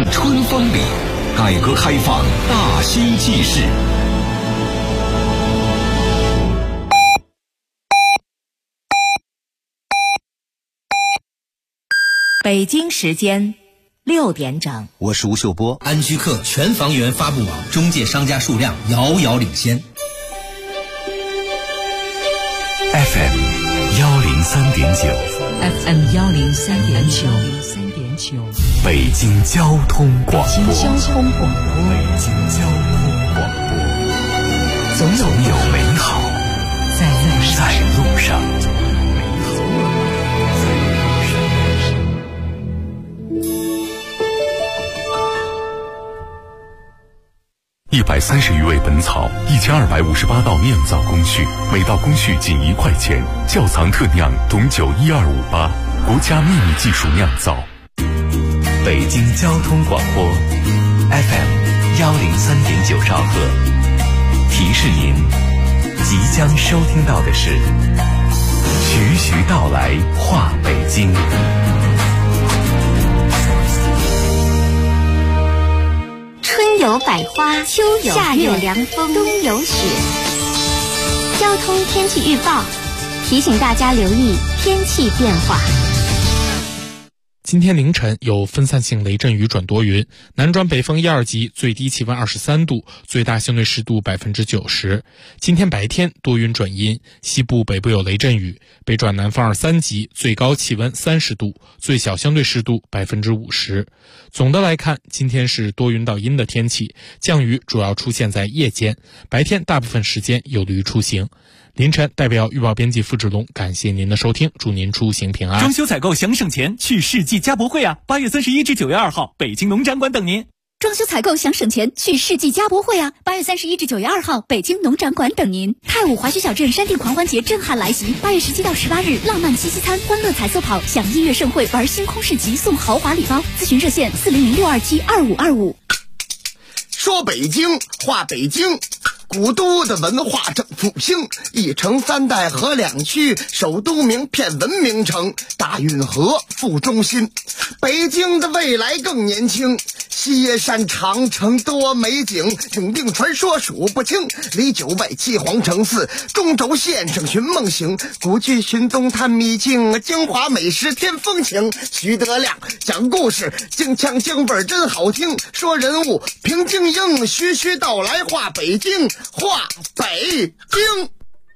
春风里，改革开放大新纪事。 北京时间6点整， 我是吴秀波。 安居客全房源发布网中介商家数量遥遥领先。 FM 103.9 FM 103.9， 北京交通广播。 北京交通广播，总有美好在路上。 130余味本草，1258道酿造工序，每道工序仅1块钱。窖藏特酿董酒12588，国家秘密技术酿造。 北京交通广播 FM 103.9兆赫，提示您即将收听到的是徐徐道来话北京。 春有百花，秋有夏有凉风，冬有雪。交通天气预报提醒大家留意天气变化。 今天凌晨有分散性雷阵雨转多云，南转北风1、2级，最低气温23度，最大相对湿度90%。今天白天多云转阴，西部北部有雷阵雨，北转南风2、3级，最高气温30度，最小相对湿度50%。总的来看，今天是多云到阴的天气，降雨主要出现在夜间，白天大部分时间有利于出行。凌晨代表预报编辑付志龙感谢您的收听，祝您出行平安。 装修采购想省钱，去世纪家博会啊！8月31至9月2号，北京农展馆等您。 装修采购想省钱，去世纪家博会啊！8月31至9月2号，北京农展馆等您。太武滑雪小镇山地狂欢节震撼来袭，8月17到18日，浪漫七夕餐、欢乐彩色跑、享音乐盛会、玩星空市集送豪华礼包。咨询热线400-627-2525。 说北京话北京，古都的文化正复兴，一城3代河2区，首都名片文明城，大运河副中心。北京的未来更年轻，西山长城多美景，景定传说数不清。离9外7皇城4，中轴线上寻梦行，古剧寻踪探秘境，京华美食添风情。徐德亮讲故事，京腔京味真好听，说人物评京英，徐徐道来话北京，话北京。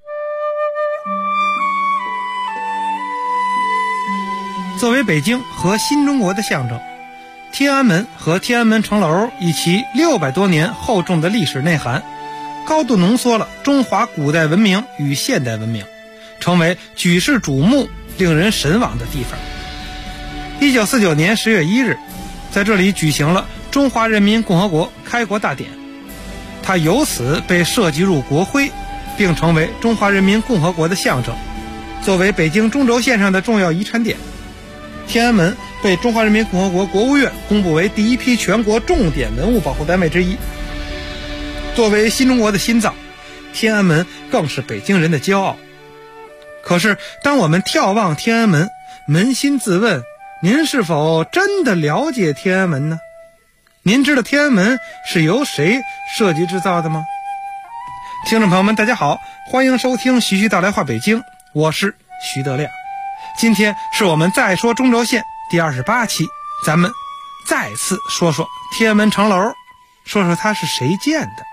作为北京和新中国的象征，天安门和天安门城楼以其600多年厚重的历史内涵，高度浓缩了中华古代文明与现代文明，成为举世瞩目、令人神往的地方。1949年10月1日，在这里举行了中华人民共和国开国大典，它由此被设计入国徽，并成为中华人民共和国的象征。作为北京中轴线上的重要遗产点，天安门被中华人民共和国国务院公布为第一批全国重点文物保护单位之一。作为新中国的心脏，天安门更是北京人的骄傲。可是当我们眺望天安门，扪心自问，您是否真的了解天安门呢？您知道天安门是由谁设计制造的吗？听众朋友们大家好，欢迎收听徐徐道来话北京，我是徐德亮。今天是我们再说中轴线第28期，咱们再次说说天安门城楼，说说它是谁建的。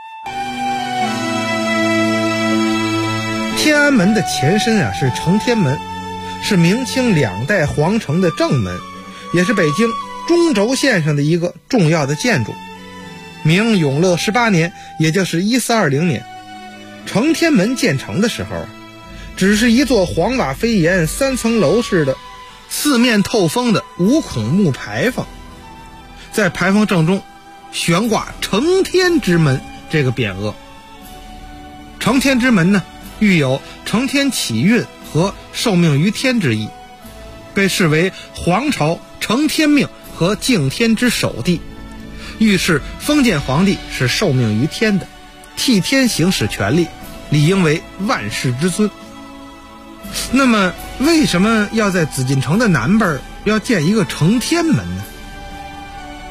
天安门的前身是承天门，是明清2代皇城的正门，也是北京中轴线上的一个重要的建筑。明永乐18年，也就是1420年，承天门建成的时候，只是一座黄瓦飞檐3层楼式的四面透风的5孔木牌坊，在牌坊正中悬挂承天之门这个匾额。承天之门呢，寓有承天启运和受命于天之意，被视为皇朝承天命和敬天之首地，预示封建皇帝是受命于天的，替天行使权力，理应为万世之尊。那么为什么要在紫禁城的南边要建一个承天门呢？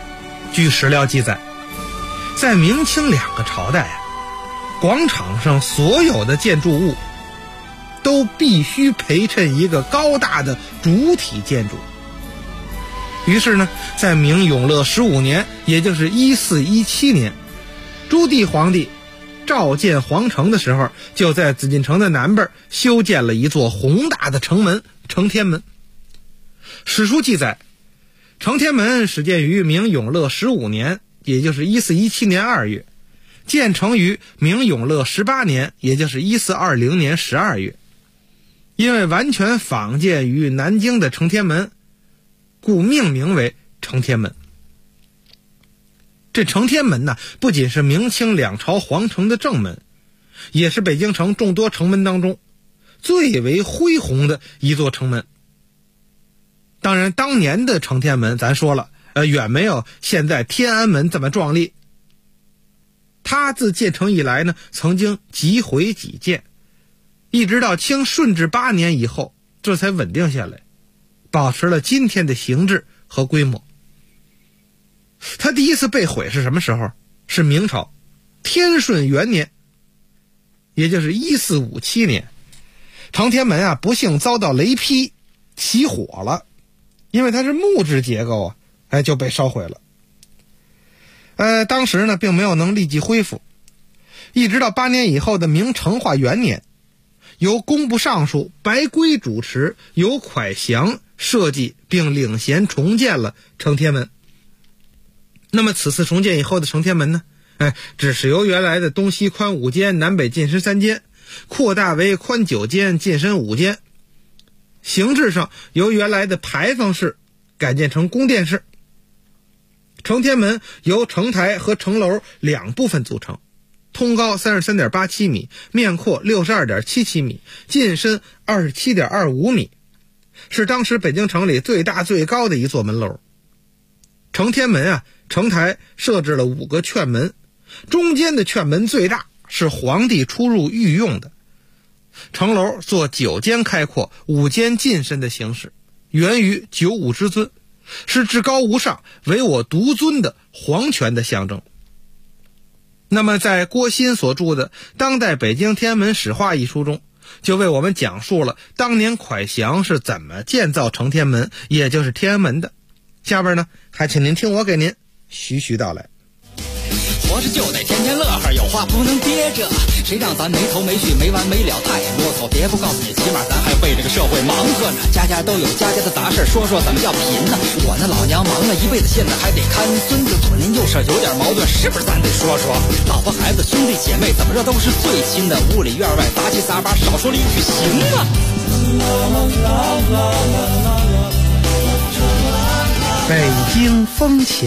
据史料记载，在明清两个朝代广场上所有的建筑物都必须陪衬一个高大的主体建筑。于是呢，在明永乐15年，也就是1417年，朱棣皇帝召建皇城的时候，就在紫禁城的南边修建了一座宏大的城门——承天门。史书记载，承天门始建于明永乐15年，也就是1417年2月，建成于明永乐18年，也就是1420年12月。因为完全仿建于南京的承天门，故命名为承天门。这承天门呢，不仅是明清两朝皇城的正门，也是北京城众多城门当中最为恢宏的一座城门。当然，当年的承天门咱说了，远没有现在天安门这么壮丽。它自建成以来呢，曾经几回几建，一直到清顺治8年以后，这才稳定下来，保持了今天的形制和规模。它第一次被毁是什么时候？是明朝天顺元年，也就是1457年，承天门不幸遭到雷劈，起火了。因为它是木质结构就被烧毁了。当时呢，并没有能立即恢复，一直到8年以后的明成化元年，由工部尚书白圭主持，由蒯祥设计并领衔重建了承天门。那么此次重建以后的承天门呢，只是由原来的东西宽5间，南北进深3间，扩大为宽9间，进深5间。形制上由原来的牌坊式改建成宫殿式。承天门由承台和承楼两部分组成，通高 33.87 米，面阔 62.77 米，进深 27.25 米，是当时北京城里最大最高的一座门楼。承天门承台设置了5个券门，中间的券门最大，是皇帝出入御用的。城楼做9间开阔5间进深的形式，源于九五之尊，是至高无上唯我独尊的皇权的象征。那么在郭欣所著的《当代北京天安门史话》一书中，就为我们讲述了当年蒯祥是怎么建造承天门，也就是天安门的。下边呢，还请您听我给您徐徐道来。 活着就得天天乐呵，有话不能憋着，谁让咱没头没绪没完没了，太啰嗦。别不告诉你，起码咱还为这个社会忙活呢。家家都有家家的杂事，说说怎么叫贫呢？我那老娘忙了一辈子，现在还得看孙子，左邻右舍有点矛盾，是不是咱得说说？老婆孩子兄弟姐妹怎么着都是最亲的，屋里院外杂七杂八，少说了一句行吗？ 北京风情。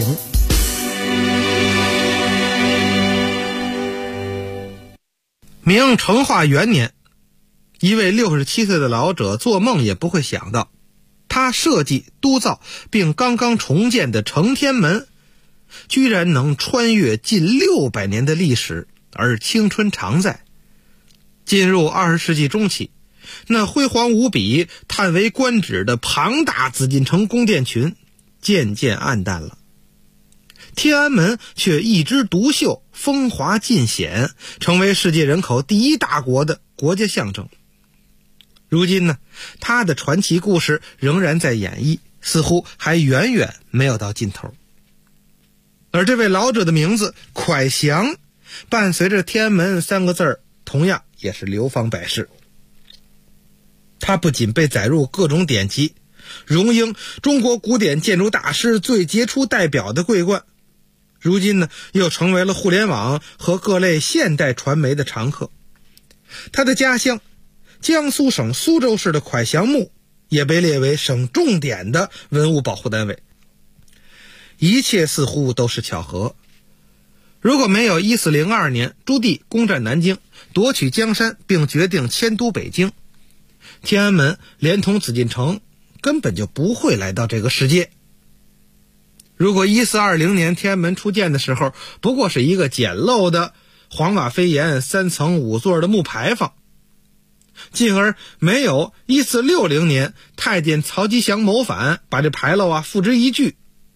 明成化元年，一位67岁的老者做梦也不会想到，他设计督造并刚刚重建的承天门，居然能穿越近600年的历史而青春常在。进入20世纪中期，那辉煌无比、叹为观止的庞大紫禁城宫殿群渐渐暗淡了，天安门却一枝独秀，风华尽显，成为世界人口第1大国的国家象征。如今呢，他的传奇故事仍然在演绎，似乎还远远没有到尽头。而这位老者的名字蒯祥，伴随着天安门3个字，同样也是流芳百世。他不仅被载入各种典籍，荣膺中国古典建筑大师最杰出代表的桂冠，如今呢，又成为了互联网和各类现代传媒的常客。他的家乡江苏省苏州市的蒯祥墓也被列为省重点的文物保护单位。一切似乎都是巧合。如果没有1402年朱棣攻占南京，夺取江山，并决定迁都北京，天安门连同紫禁城根本就不会来到这个世界。如果1420年天安门初建的时候不过是一个简陋的黄瓦飞檐3层5座的木牌坊，进而没有1460年太监曹吉祥谋反把这牌楼付之一炬，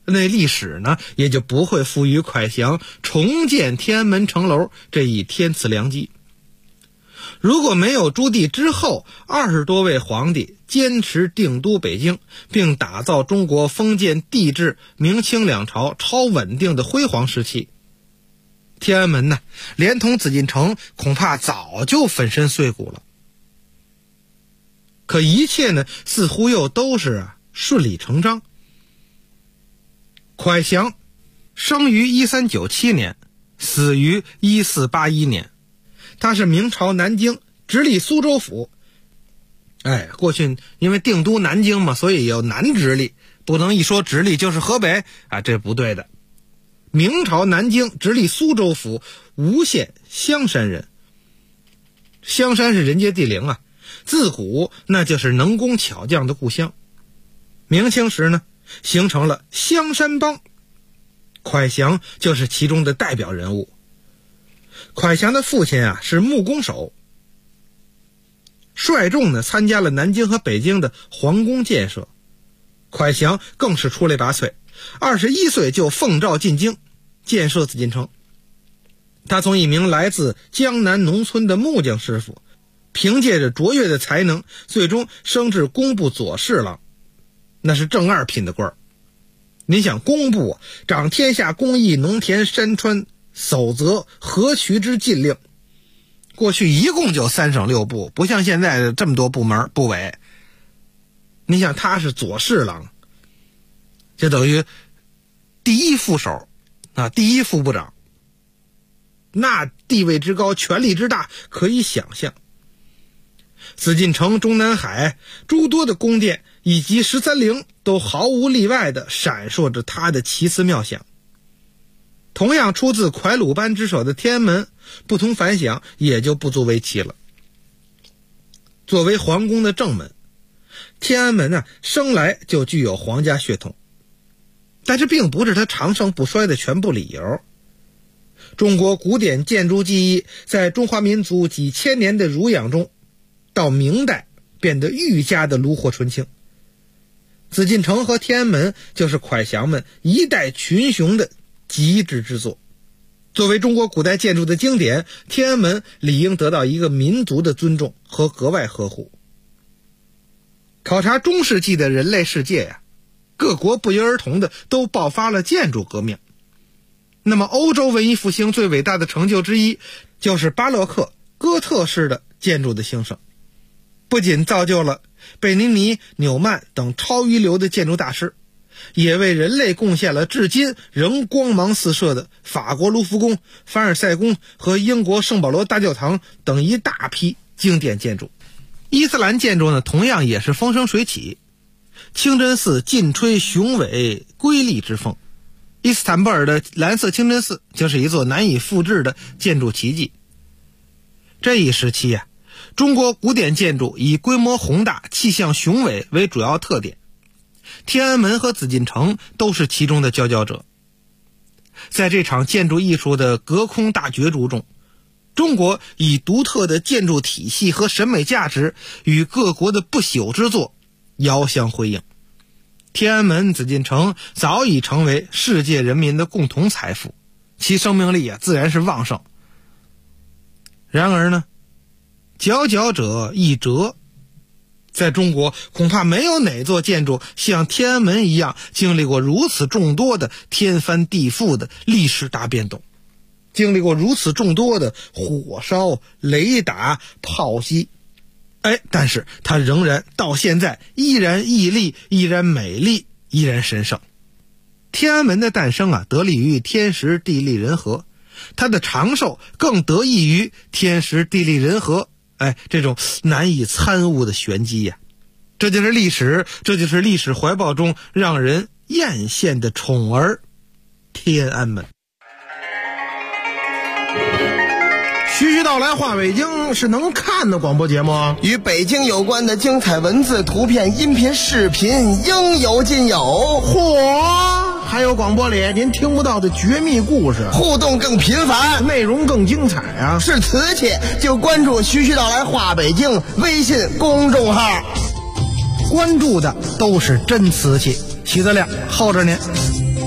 那历史呢也就不会赋予蒯祥重建天安门城楼这一天赐良机。如果没有朱棣之后20多位皇帝坚持定都北京，并打造中国封建帝制明清两朝超稳定的辉煌时期，天安门呢连同紫禁城恐怕早就粉身碎骨了。可一切呢似乎又都是顺理成章。蒯祥生于1397年，死于1481年，他是明朝南京直隶苏州府。过去因为定都南京嘛，所以有南直隶，不能一说直隶就是河北这不对的。明朝南京直隶苏州府吴县香山人。香山是人杰地灵自古那就是能工巧匠的故乡。明清时呢，形成了香山帮，蒯祥就是其中的代表人物。蒯祥的父亲是木工手，率众呢参加了南京和北京的皇宫建设。蒯祥更是出类拔萃，21岁就奉诏进京建设紫禁城。他从一名来自江南农村的木匠师傅，凭借着卓越的才能，最终升至工部左侍郎，那是正二品的官儿。您想，工部掌天下工艺农田山川守则河渠之禁令，过去一共就3省6部，不像现在的这么多部门部委。你想，他是左侍郎，就等于第一副手第一副部长，那地位之高，权力之大，可以想象。紫禁城、中南海诸多的宫殿以及13陵都毫无例外地闪烁着他的奇思妙想。同样出自蒯鲁班之手的天安门，不同凡响也就不足为奇了。作为皇宫的正门，天安门生来就具有皇家血统，但这并不是它长盛不衰的全部理由。中国古典建筑技艺在中华民族几千年的儒养中，到明代变得愈加的炉火纯青。紫禁城和天安门就是蒯祥们一代群雄的极致之作。作为中国古代建筑的经典，天安门理应得到一个民族的尊重和格外呵护。考察中世纪的人类世界各国不约而同的都爆发了建筑革命。那么欧洲文艺复兴最伟大的成就之一，就是巴洛克哥特式的建筑的兴盛，不仅造就了贝尼尼、纽曼等超一流的建筑大师，也为人类贡献了至今仍光芒四射的法国卢浮宫、凡尔赛宫和英国圣保罗大教堂等一大批经典建筑。伊斯兰建筑呢，同样也是风生水起，清真寺劲吹雄伟瑰丽之风。伊斯坦布尔的蓝色清真寺就是一座难以复制的建筑奇迹。这一时期中国古典建筑以规模宏大、气象雄伟为主要特点，天安门和紫禁城都是其中的佼佼者。在这场建筑艺术的隔空大角逐中，中国以独特的建筑体系和审美价值与各国的不朽之作遥相辉映。天安门、紫禁城早已成为世界人民的共同财富，其生命力自然是旺盛。然而呢，佼佼者一折，在中国恐怕没有哪座建筑像天安门一样经历过如此众多的天翻地覆的历史大变动，经历过如此众多的火烧、雷打、炮击，但是它仍然到现在依然屹立，依然美丽，依然神圣。天安门的诞生得力于天时地利人和，它的长寿更得益于天时地利人和这种难以参悟的玄机这就是历史，这就是历史怀抱中让人艳羡的宠儿天安门。 徐徐道来话北京是能看的广播节目， 与北京有关的精彩文字、图片、音频、视频应有尽有。 嚯，还有广播里您听不到的绝密故事， 互动更频繁， 内容更精彩是瓷器就关注徐徐道来话北京微信公众号， 关注的都是真瓷器，齐德亮候着您。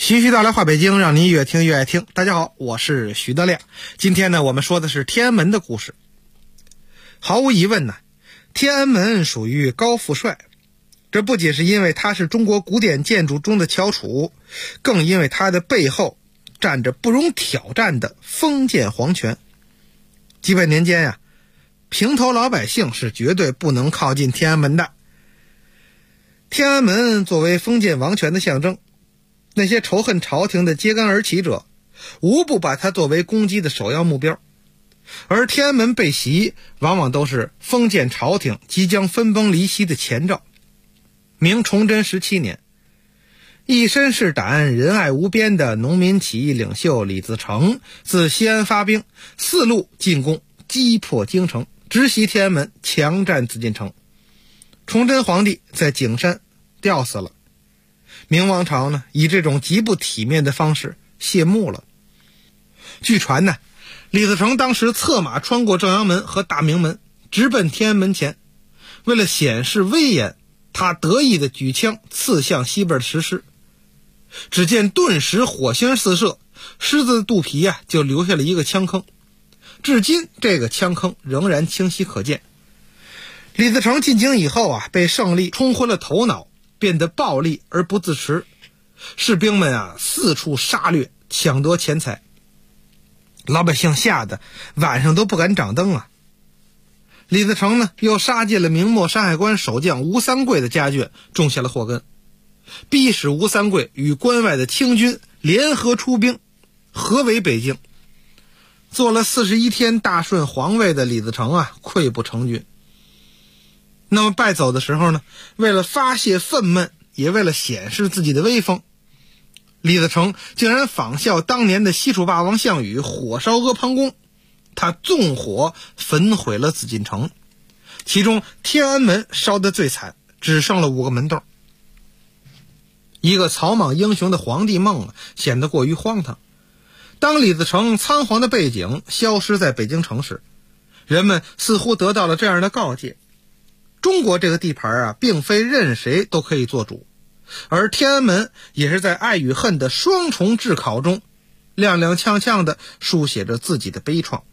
徐徐道来话北京，让您越听越爱听。大家好，我是徐德亮。今天呢，我们说的是天安门的故事。毫无疑问呢，天安门属于高富帅，这不仅是因为它是中国古典建筑中的翘楚，更因为它的背后站着不容挑战的封建皇权。几百年间呀，平头老百姓是绝对不能靠近天安门的。天安门作为封建王权的象征，那些仇恨朝廷的揭竿而起者无不把它作为攻击的首要目标，而天安门被袭往往都是封建朝廷即将分崩离析的前兆。明崇祯17年，一身是胆仁爱无边的农民起义领袖李自成自西安发兵4路进攻，击破京城，直袭天安门，强占紫禁城。崇祯皇帝在景山吊死了。明王朝呢，以这种极不体面的方式谢幕了。据传呢，李自成当时策马穿过正阳门和大明门，直奔天安门前。为了显示威严，他得意地举枪刺向西边的石狮。只见顿时火星四射，狮子的肚皮就留下了一个枪坑。至今这个枪坑仍然清晰可见。李自成进京以后被胜利冲昏了头脑，变得暴力而不自持，士兵们四处杀掠，抢夺钱财，老百姓吓得晚上都不敢掌灯。李自成呢，又杀进了明末山海关守将吴三桂的家眷，种下了祸根，逼使吴三桂与关外的清军联合出兵，合围北京。做了41天大顺皇位的李自成溃不成军。那么败走的时候呢，为了发泄愤懑，也为了显示自己的威风，李自成竟然仿效当年的西楚霸王项羽火烧阿房宫，他纵火焚毁了紫禁城，其中天安门烧得最惨，只剩了5个门洞。一个草莽英雄的皇帝梦显得过于荒唐。当李自成仓皇的背景消失在北京城时，人们似乎得到了这样的告诫：中国这个地盘并非任谁都可以做主，而天安门也是在爱与恨的双重炙烤中，踉踉跄跄地书写着自己的悲怆。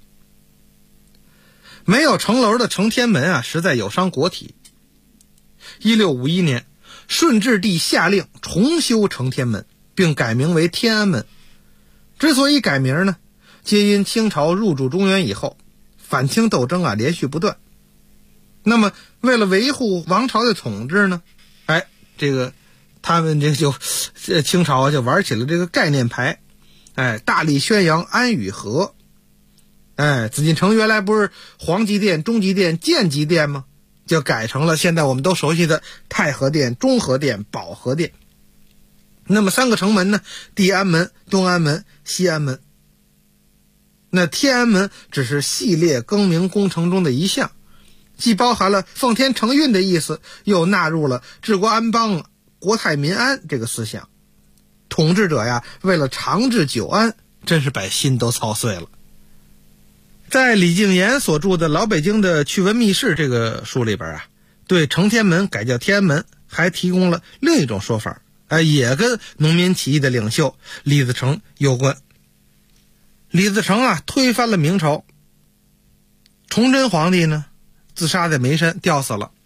没有城楼的承天门实在有伤国体。1651年，顺治帝下令重修承天门，并改名为天安门。之所以改名呢，皆因清朝入主中原以后，反清斗争连续不断。那么为了维护王朝的统治呢，他们清朝就玩起了这个概念牌，大力宣扬安与和。紫禁城原来不是皇极殿、中极殿、建极殿吗？就改成了现在我们都熟悉的太和殿、中和殿、保和殿。那么3个城门呢，地安门、东安门、西安门。那天安门只是系列更名工程中的一项，既包含了奉天承运的意思，又纳入了治国安邦、国泰民安这个思想。统治者为了长治久安，真是把心都操碎了。在李敬言所著的《老北京的趣闻秘事》这个书里边对承天门改叫天安门还提供了另一种说法，也跟农民起义的领袖李自成有关。李自成推翻了明朝，崇祯皇帝呢自杀在眉山吊死了。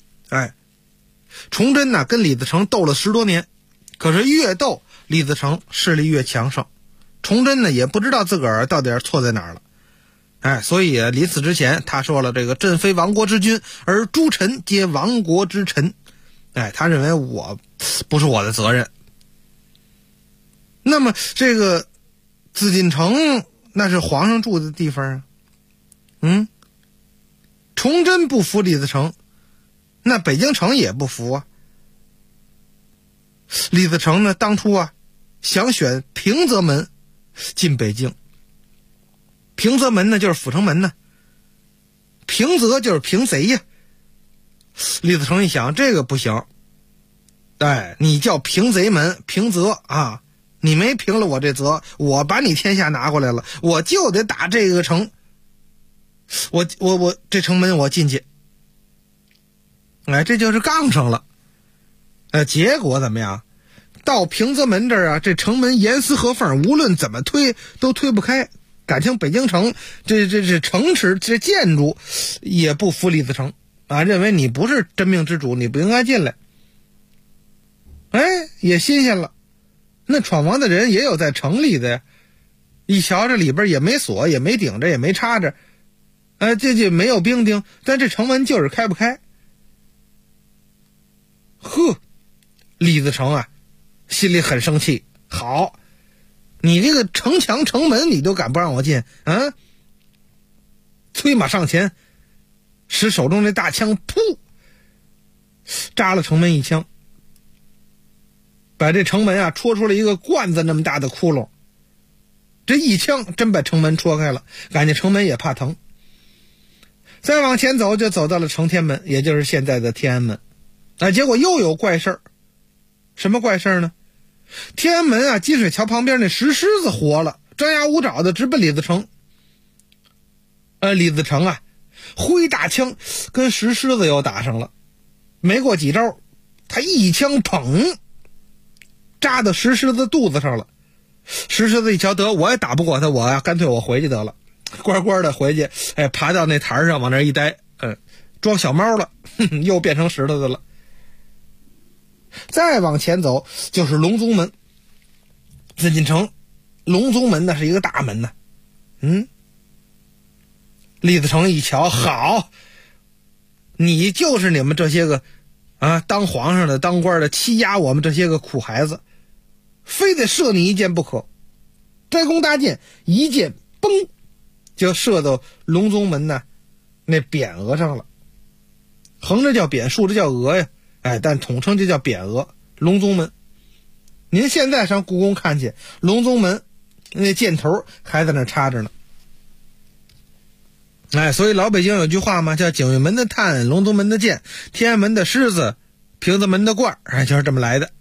崇祯呢跟李自成斗了10多年，可是越斗李自成势力越强盛，崇祯呢也不知道自个儿到底错在哪儿了。所以临死之前他说了，这个朕非亡国之君，而诸臣皆亡国之臣。他认为我不是我的责任。那么这个紫禁城那是皇上住的地方崇祯不服李自成，那北京城也不服李自成呢当初想选平则门进北京。平则门呢就是阜成门呢，平则就是平贼李自成一想，这个不行，你叫平贼门平则你没平了我这则，我把你天下拿过来了，我就得打这个城，我这城门我进去，这就是杠上了。结果怎么样？ 到平泽门这儿啊，这城门严丝合缝，无论怎么推都推不开。感情北京城这城池这建筑也不服李自成啊，认为你不是真命之主，你不应该进来。哎，也新鲜了，那闯王的人也有在城里的呀。一瞧这里边也没锁，也没顶着，也没插着，这没有兵丁，但这城门就是开不开。呵，李自成啊，心里很生气。好，你这个城墙城门你都敢不让我进啊？催马上前，使手中这大枪，噗，扎了城门一枪，把这城门啊戳出了一个罐子那么大的窟窿。这一枪真把城门戳开了，感觉城门也怕疼。再往前走，就走到了承天门，也就是现在的天安门。结果又有怪事儿。什么怪事儿呢？天安门啊，积水桥旁边那石狮子活了，张牙舞爪的直奔李自成。李自成啊，挥大枪跟石狮子又打上了。没过几招，他一枪砰，扎到石狮子肚子上了。石狮子一瞧，得我也打不过他，我干脆我回去得了，乖乖的回去，爬到那台上往那一待，装小猫了，又变成石头的了。再往前走就是隆宗门，紫禁城隆宗门那是一个大门呢。李自成一瞧，好，你就是你们这些个当皇上的当官的欺压我们这些个苦孩子，非得射你一箭不可。摘弓搭箭，一箭嘣就射到隆宗门呢那匾额上了。横着叫匾，竖着叫额呀，但统称就叫匾额。隆宗门，您现在上故宫看去，隆宗门那箭头还在那插着呢。所以老北京有句话嘛，叫景运门的炭，隆宗门的箭，天安门的狮子，平泽门的罐，就是这么来的。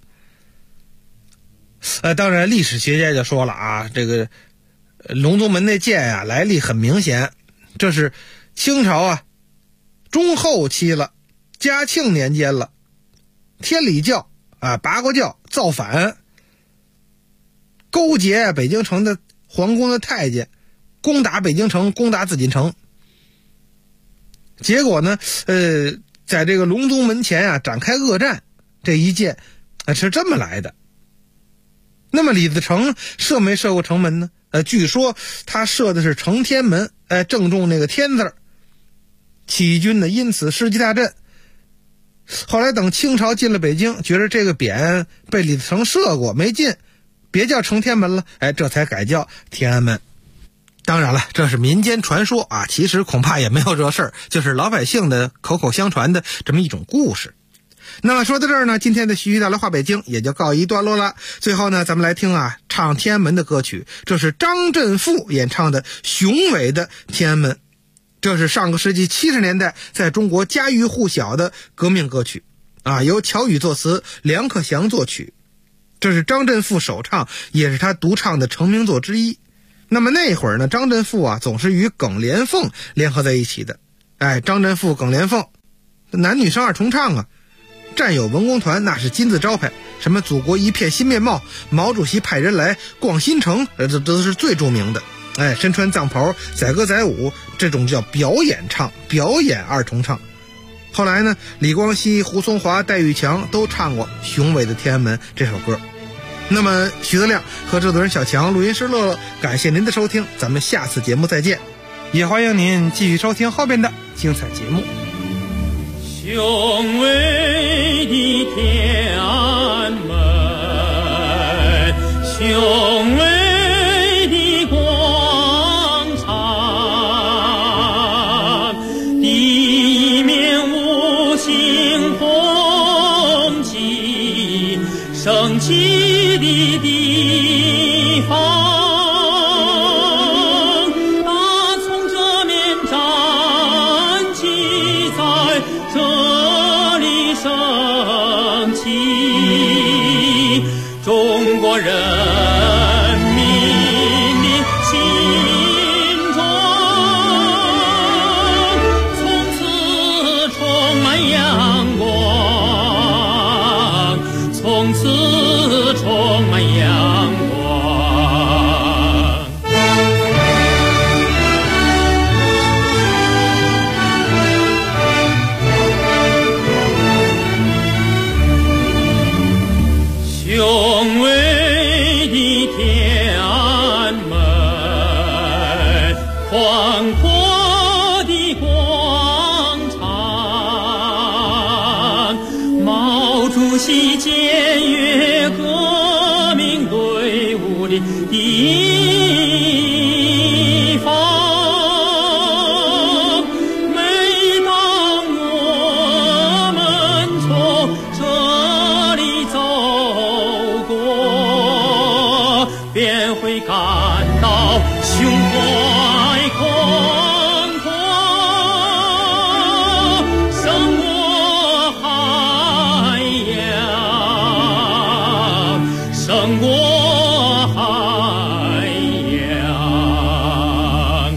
当然历史学家就说了啊，这个隆宗门那箭啊来历很明显，这是清朝啊中后期了，嘉庆年间了，天理教八国教造反，勾结北京城的皇宫的太监，攻打北京城，攻打紫禁城。结果呢在这个隆宗门前啊展开恶战，这一箭是这么来的。那么李自成射没射过城门呢？据说他射的是承天门，正中那个天字。起义军呢因此士气大振。后来等清朝进了北京，觉得这个匾被李自成射过没进，别叫承天门了，这才改叫天安门。当然了，这是民间传说啊，其实恐怕也没有这事儿，就是老百姓的口口相传的这么一种故事。那么说到这儿呢，今天的徐徐道来话北京也就告一段落了。最后呢，咱们来听唱天安门的歌曲，这是张振富演唱的雄伟的天安门。这是上个世纪70年代在中国家喻户晓的革命歌曲由乔羽作词，梁克祥作曲。这是张振富首唱，也是他独唱的成名作之一。那么那会儿呢，张振富总是与耿连凤联合在一起的。张振富、耿连凤男女生二重唱战友文工团那是金字招牌，什么祖国一片新面貌，毛主席派人来逛新城，这都是最著名的。身穿藏袍载歌载舞，这种叫表演唱，表演二重唱。后来呢，李光羲、胡松华、戴玉强都唱过雄伟的天安门这首歌。那么徐德亮和制作人小强，录音师乐乐，感谢您的收听，咱们下次节目再见，也欢迎您继续收听后边的精彩节目。 雄伟的天安门，雄伟的广场，地面五星红旗升起的地方。中国人便会感到胸怀空阔，胜过海洋，胜过海洋。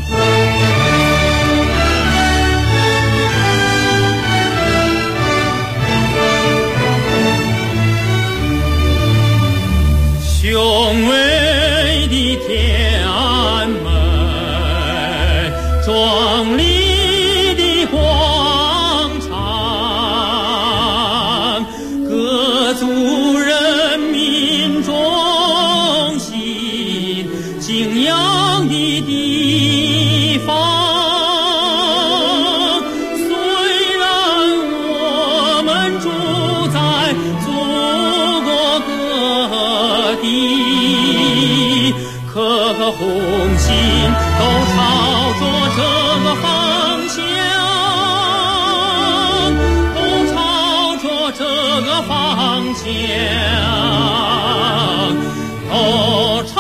雄伟的天安门，壮丽的广场，各族人民中心敬仰的地方。虽然我们住在祖国各地，可红心都朝着这个方向，都朝着这个方向，都朝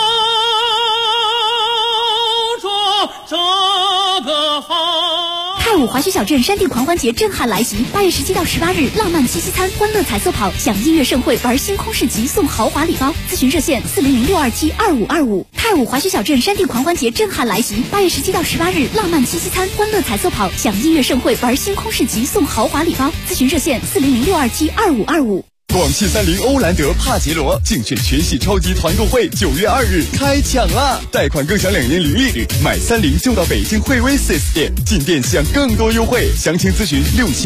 着这个方向。 太武滑雪小镇山地狂欢节震撼来袭，8月17到18日，浪漫七夕餐、欢乐彩色跑、享音乐盛会、玩星空市集、送豪华礼包。咨询热线400-627-2525。太武滑雪小镇山地狂欢节震撼来袭，8月17到18日，浪漫七夕餐、欢乐彩色跑、享音乐盛会、玩星空市集、送豪华礼包。咨询热线400-627-2525。 广汽30欧蓝德帕杰罗竞选全系超级团购会9月2日开抢啦！贷款更享2年零利率，买30就到北京汇威 4S 店，进店享更多优惠。详情咨询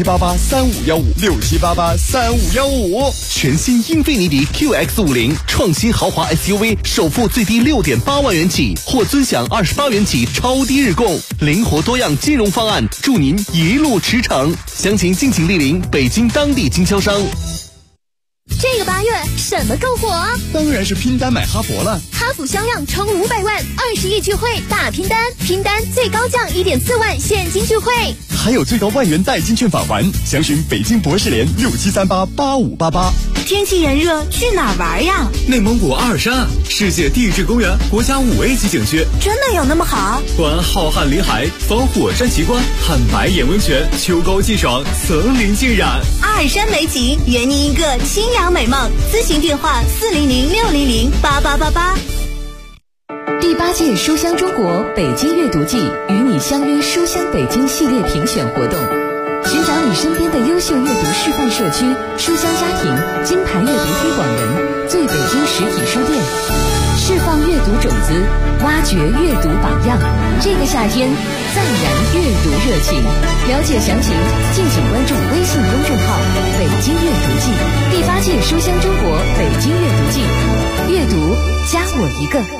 67883515，67883515。 全新英菲尼迪 QX50 创新豪华 SUV， 首付最低6.8万元起，或尊享28元起超低日供，灵活多样金融方案，祝您一路驰骋。详情敬请莅临北京当地经销商。 这个8月什么更火啊？ 当然是拼单买哈弗了。 哈弗销量冲500万，20亿聚会大拼单，拼单最高降1.4万现金聚会， 还有最高万元代金券返还。详询北京博士联67388588。 天气炎热，去哪儿玩呀？ 内蒙古阿尔山，世界地质公园，国家5A级景区。 真的有那么好？ 观浩瀚林海，访火山奇观，看白眼温泉，秋高气爽，层林尽染。 阿尔山美景，圆您一个清凉美梦。咨询电话400-600-8888。 第8届书香中国北京阅读季与你相约书香北京系列评选活动，寻找你身边的优秀阅读示范社区、书香家庭、金牌阅读推广人、最北京实体书店，释放阅读种子，挖掘阅读榜样。这个夏天，暂燃阅读热情。了解详情，敬请关注微信公众号“北京阅读季”。第8届书香中国北京阅读季，阅读加我一个。